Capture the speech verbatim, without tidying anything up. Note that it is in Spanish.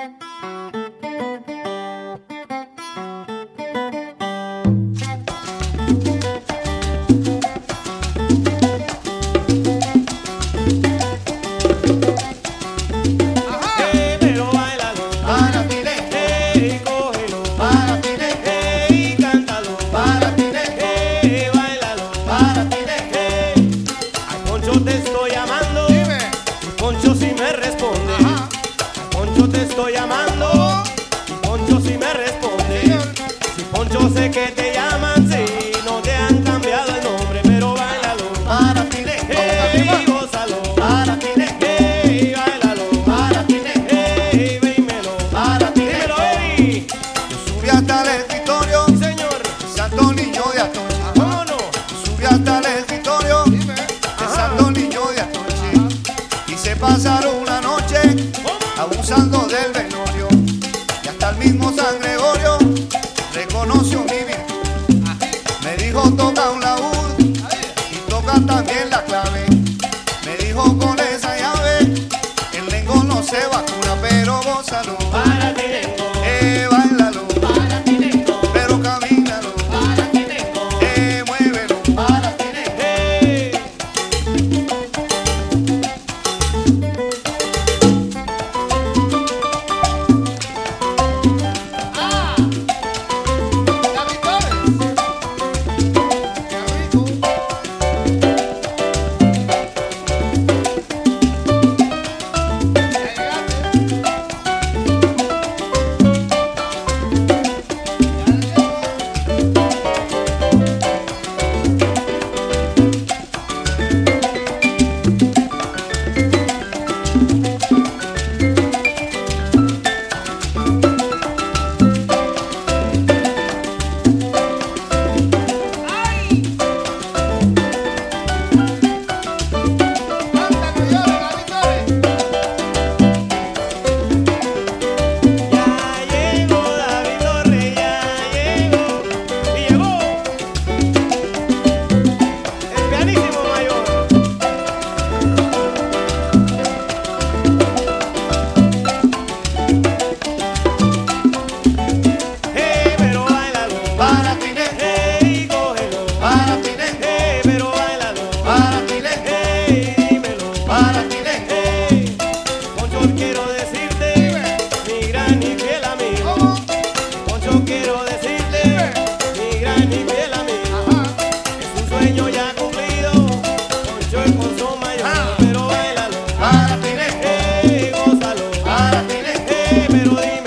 Pasaron una noche abusando del velorio y hasta el mismo San Gregorio reconoció mi virtud. Me dijo toca un laúd y toca también la clave. Me dijo con esa llave el lengo no se vacuna, pero gózalo. Para ti lengo, eh, bailalo. Para ti lengo, pero camínalo. Para ti lengo, eh, muévelo. Para ti lengo. Eh. Pero dime